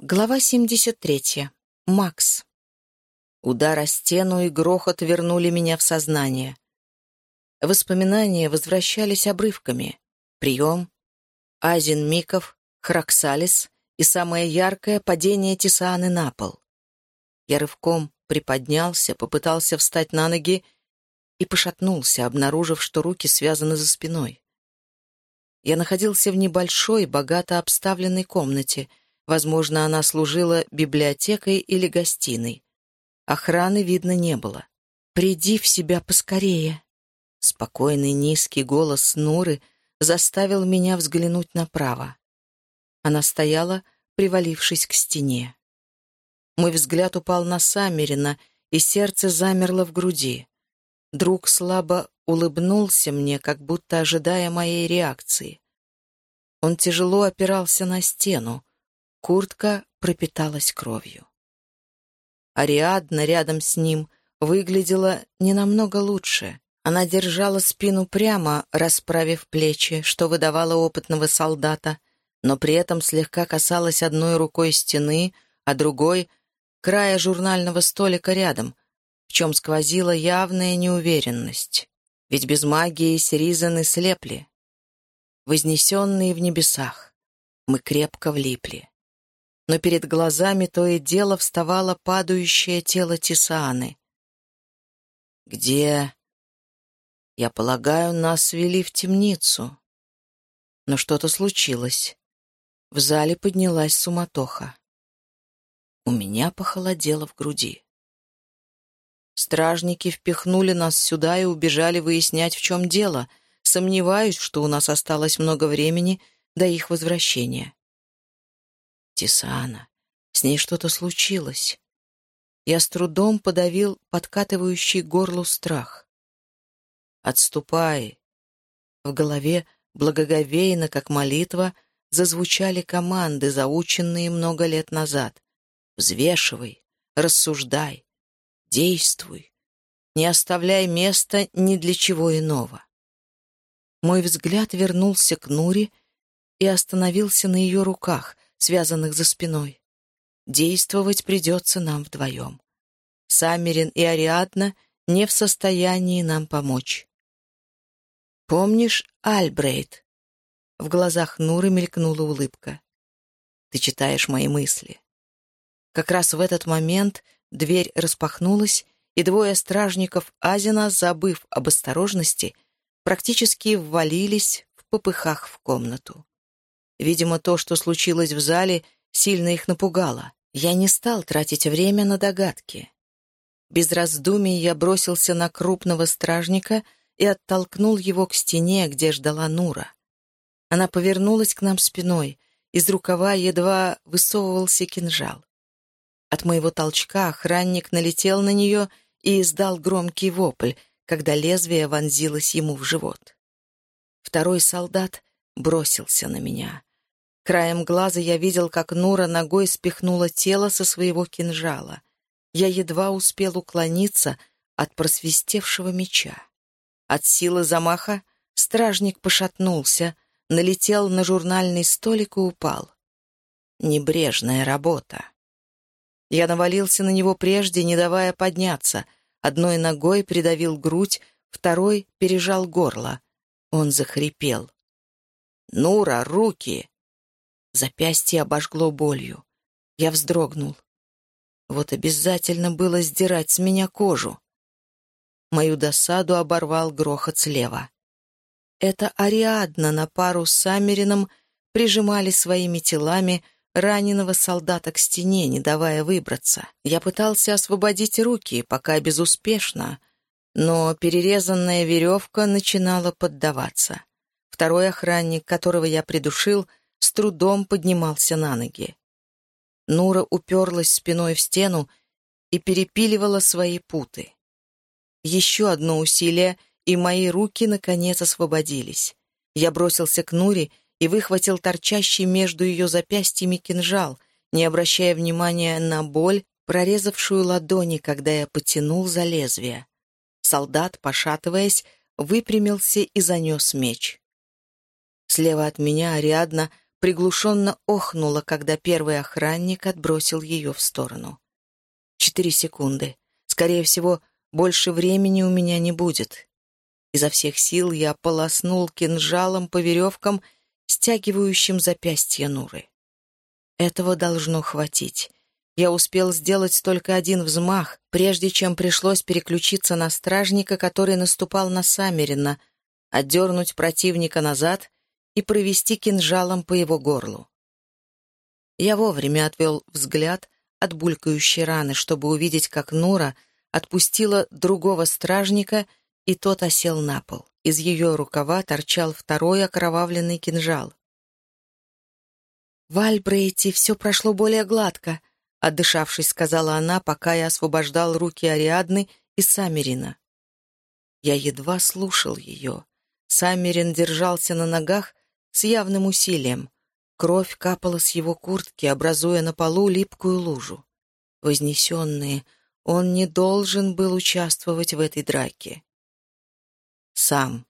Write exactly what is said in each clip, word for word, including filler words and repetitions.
Глава семьдесят третья. Макс. Удар о стену и грохот вернули меня в сознание. Воспоминания возвращались обрывками. Прием, Азин Миков, Храксалис и самое яркое — падение Тисааны на пол. Я рывком приподнялся, попытался встать на ноги и пошатнулся, обнаружив, что руки связаны за спиной. Я находился в небольшой, богато обставленной комнате. Возможно, она служила библиотекой или гостиной. Охраны видно не было. «Приди в себя поскорее!» Спокойный низкий голос Нуры заставил меня взглянуть направо. Она стояла, привалившись к стене. Мой взгляд упал на Саммерина, и сердце замерло в груди. Друг слабо улыбнулся мне, как будто ожидая моей реакции. Он тяжело опирался на стену. Куртка пропиталась кровью. Ариадна рядом с ним выглядела не намного лучше. Она держала спину прямо, расправив плечи, что выдавало опытного солдата, но при этом слегка касалась одной рукой стены, а другой — края журнального столика рядом, в чем сквозила явная неуверенность. Ведь без магии Сиризаны слепли. Вознесенные в небесах, мы крепко влипли. Но перед глазами то и дело вставало падающее тело Тисааны. «Где?» «Я полагаю, нас ввели в темницу». Но что-то случилось. В зале поднялась суматоха. У меня похолодело в груди. Стражники впихнули нас сюда и убежали выяснять, в чем дело. Сомневаюсь, что у нас осталось много времени до их возвращения. Тисаана. С ней что-то случилось. Я с трудом подавил подкатывающий к горлу страх. «Отступай!» В голове, благоговейно, как молитва, зазвучали команды, заученные много лет назад. «Взвешивай, рассуждай, действуй, не оставляй места ни для чего иного». Мой взгляд вернулся к Нуре и остановился на ее руках, связанных за спиной. Действовать придется нам вдвоем. Саммерин и Ариадна не в состоянии нам помочь. «Помнишь Альбрейт?» В глазах Нуры мелькнула улыбка. «Ты читаешь мои мысли». Как раз в этот момент дверь распахнулась, и двое стражников Азина, забыв об осторожности, практически ввалились в попыхах в комнату. Видимо, то, что случилось в зале, сильно их напугало. Я не стал тратить время на догадки. Без раздумий я бросился на крупного стражника и оттолкнул его к стене, где ждала Нура. Она повернулась к нам спиной, из рукава едва высовывался кинжал. От моего толчка охранник налетел на нее и издал громкий вопль, когда лезвие вонзилось ему в живот. Второй солдат бросился на меня. Краем глаза я видел, как Нура ногой спихнула тело со своего кинжала. Я едва успел уклониться от просвистевшего меча. От силы замаха стражник пошатнулся, налетел на журнальный столик и упал. Небрежная работа. Я навалился на него прежде, не давая подняться. Одной ногой придавил грудь, второй пережал горло. Он захрипел. «Нура, руки!» Запястье обожгло болью. Я вздрогнул. Вот обязательно было сдирать с меня кожу. Мою досаду оборвал грохот слева. Это Ариадна на пару с Саммерином прижимали своими телами раненого солдата к стене, не давая выбраться. Я пытался освободить руки, пока безуспешно, но перерезанная веревка начинала поддаваться. Второй охранник, которого я придушил, с трудом поднимался на ноги. Нура уперлась спиной в стену и перепиливала свои путы. Еще одно усилие, и мои руки, наконец, освободились. Я бросился к Нуре и выхватил торчащий между ее запястьями кинжал, не обращая внимания на боль, прорезавшую ладони, когда я потянул за лезвие. Солдат, пошатываясь, выпрямился и занес меч. Слева от меня Ариадна приглушенно охнула, когда первый охранник отбросил ее в сторону. Четыре секунды. Скорее всего, больше времени у меня не будет. Изо всех сил я полоснул кинжалом по веревкам, стягивающим запястье Нуры. Этого должно хватить. Я успел сделать только один взмах, прежде чем пришлось переключиться на стражника, который наступал на Саммерина, отдернуть противника назад и провести кинжалом по его горлу. Я вовремя отвел взгляд от булькающей раны, чтобы увидеть, как Нура отпустила другого стражника, и тот осел на пол. Из ее рукава торчал второй окровавленный кинжал. «В Альбрейте все прошло более гладко», — отдышавшись, сказала она, пока я освобождал руки Ариадны и Саммерина. Я едва слушал ее. Саммерин держался на ногах с явным усилием. Кровь капала с его куртки, образуя на полу липкую лужу. Вознесенные, он не должен был участвовать в этой драке. Сам.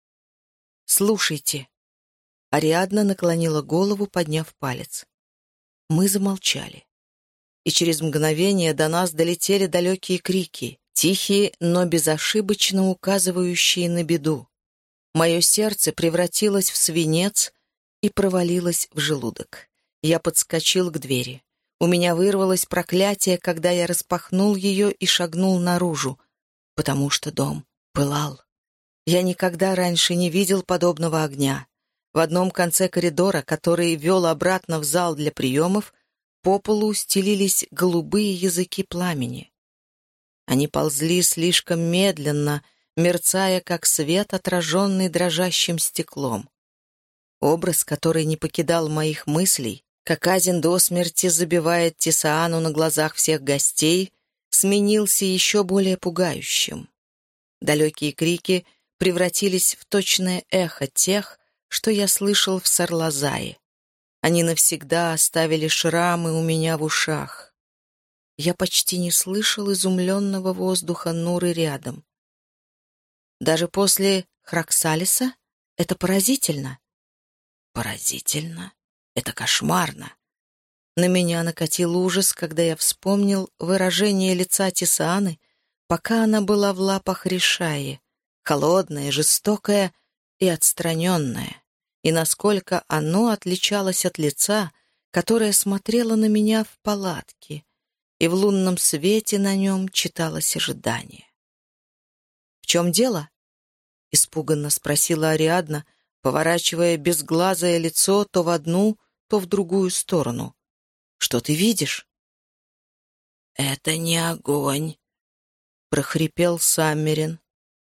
«Слушайте». Ариадна наклонила голову, подняв палец. Мы замолчали. И через мгновение до нас долетели далекие крики, тихие, но безошибочно указывающие на беду. Мое сердце превратилось в свинец и провалилось в желудок. Я подскочил к двери. У меня вырвалось проклятие, когда я распахнул ее и шагнул наружу, потому что дом пылал. Я никогда раньше не видел подобного огня. В одном конце коридора, который вел обратно в зал для приемов, по полу стелились голубые языки пламени. Они ползли слишком медленно, мерцая, как свет, отраженный дрожащим стеклом. Образ, который не покидал моих мыслей, как Азин до смерти забивает Тисаану на глазах всех гостей, сменился еще более пугающим. Далекие крики превратились в точное эхо тех, что я слышал в Сарлазае. Они навсегда оставили шрамы у меня в ушах. Я почти не слышал изумленного воздуха Нуры рядом. Даже после Храксалиса это поразительно. Поразительно. Это кошмарно. На меня накатил ужас, когда я вспомнил выражение лица Тисааны, пока она была в лапах Ришаи, холодное, жестокое и отстраненное, и насколько оно отличалось от лица, которое смотрело на меня в палатке, и в лунном свете на нем читалось ожидание. «В чем дело?» — испуганно спросила Ариадна, поворачивая безглазое лицо то в одну, то в другую сторону. «Что ты видишь?» «Это не огонь», — прохрипел Саммерин.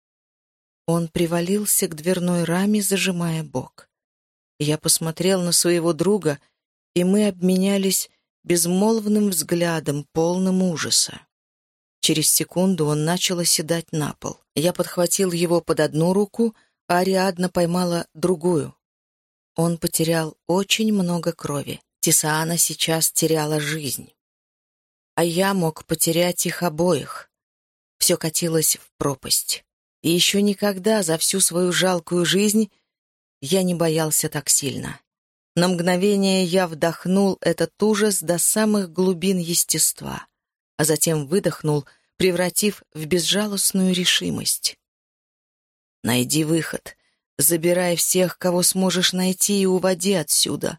Он привалился к дверной раме, зажимая бок. Я посмотрел на своего друга, и мы обменялись безмолвным взглядом, полным ужаса. Через секунду он начал оседать на пол. Я подхватил его под одну руку, а Ариадна поймала другую. Он потерял очень много крови. Тисаана сейчас теряла жизнь. А я мог потерять их обоих. Все катилось в пропасть. И еще никогда за всю свою жалкую жизнь я не боялся так сильно. На мгновение я вдохнул этот ужас до самых глубин естества, а затем выдохнул, превратив в безжалостную решимость. «Найди выход. Забирай всех, кого сможешь найти, и уводи отсюда».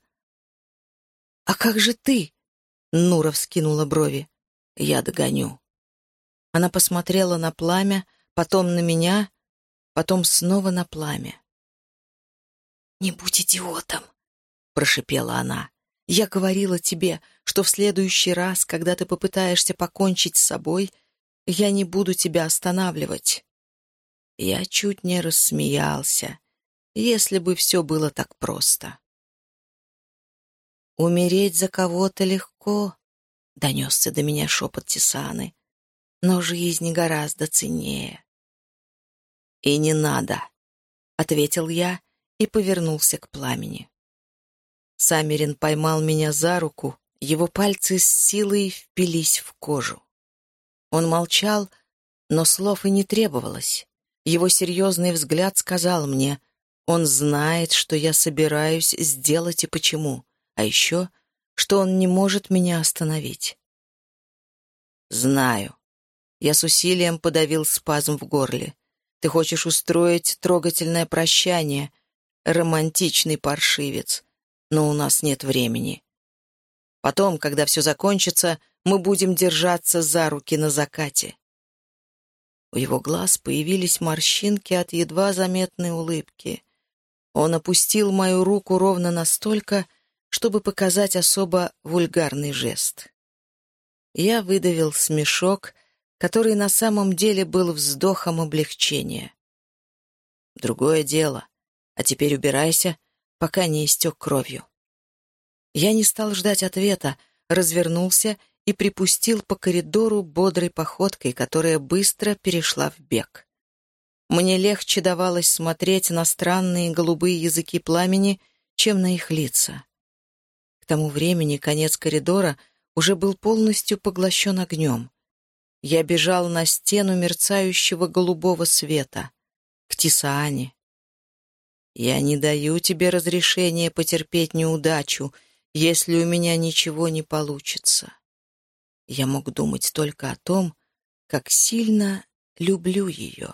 «А как же ты?» — Нура вскинула брови. «Я догоню». Она посмотрела на пламя, потом на меня, потом снова на пламя. «Не будь идиотом», — прошипела она. «Я говорила тебе, что в следующий раз, когда ты попытаешься покончить с собой, я не буду тебя останавливать». Я чуть не рассмеялся, если бы все было так просто. «Умереть за кого-то легко», — донесся до меня шепот Тисаны, «но жизнь гораздо ценнее». «И не надо», — ответил я и повернулся к пламени. Саммерин поймал меня за руку, его пальцы с силой впились в кожу. Он молчал, но слов и не требовалось. Его серьезный взгляд сказал мне: Он знает, что я собираюсь сделать и почему, а еще, что он не может меня остановить. Знаю. Я с усилием подавил спазм в горле. Ты хочешь устроить трогательное прощание, романтичный паршивец, но у нас нет времени. Потом, когда все закончится, мы будем держаться за руки на закате. У его глаз появились морщинки от едва заметной улыбки. Он опустил мою руку ровно настолько, чтобы показать особо вульгарный жест. Я выдавил смешок, который на самом деле был вздохом облегчения. Другое дело. А теперь убирайся, пока не истек кровью. Я не стал ждать ответа, развернулся и припустил по коридору бодрой походкой, которая быстро перешла в бег. Мне легче давалось смотреть на странные голубые языки пламени, чем на их лица. К тому времени конец коридора уже был полностью поглощен огнем. Я бежал на стену мерцающего голубого света, к Тисаане. Я не даю тебе разрешения потерпеть неудачу, если у меня ничего не получится. Я мог думать только о том, как сильно люблю ее.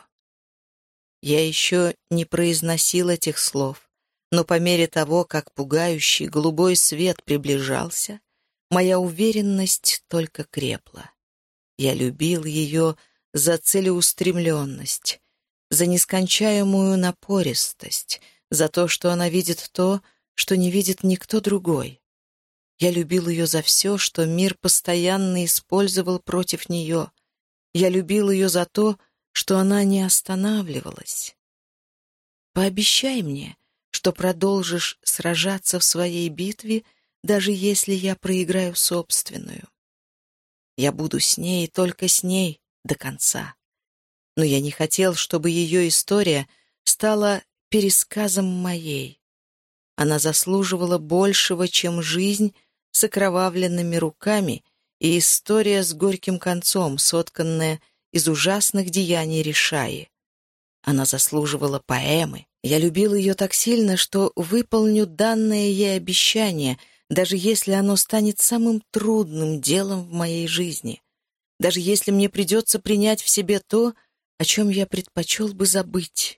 Я еще не произносил этих слов, но по мере того, как пугающий голубой свет приближался, моя уверенность только крепла. Я любил ее за целеустремленность, за нескончаемую напористость, за то, что она видит то, что не видит никто другой. Я любил ее за все, что мир постоянно использовал против нее. Я любил ее за то, что она не останавливалась. Пообещай мне, что продолжишь сражаться в своей битве, даже если я проиграю собственную. Я буду с ней, только с ней, до конца. Но я не хотел, чтобы ее история стала пересказом моей. Она заслуживала большего, чем жизнь с окровавленными руками и история с горьким концом, сотканная из ужасных деяний Ришаи. Она заслуживала поэмы. Я любил ее так сильно, что выполню данное ей обещание, даже если оно станет самым трудным делом в моей жизни, даже если мне придется принять в себе то, о чем я предпочел бы забыть.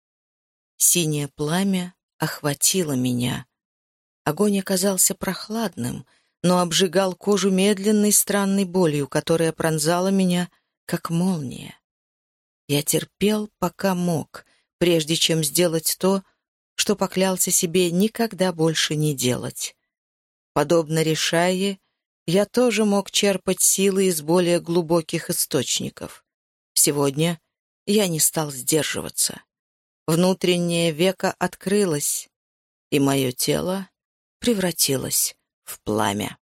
Синее пламя охватило меня. Огонь оказался прохладным, но обжигал кожу медленной странной болью, которая пронзала меня, как молния. Я терпел, пока мог, прежде чем сделать то, что поклялся себе никогда больше не делать. Подобно Ришае, я тоже мог черпать силы из более глубоких источников. Сегодня я не стал сдерживаться. Внутреннее веко открылось, и мое тело превратилось в пламя.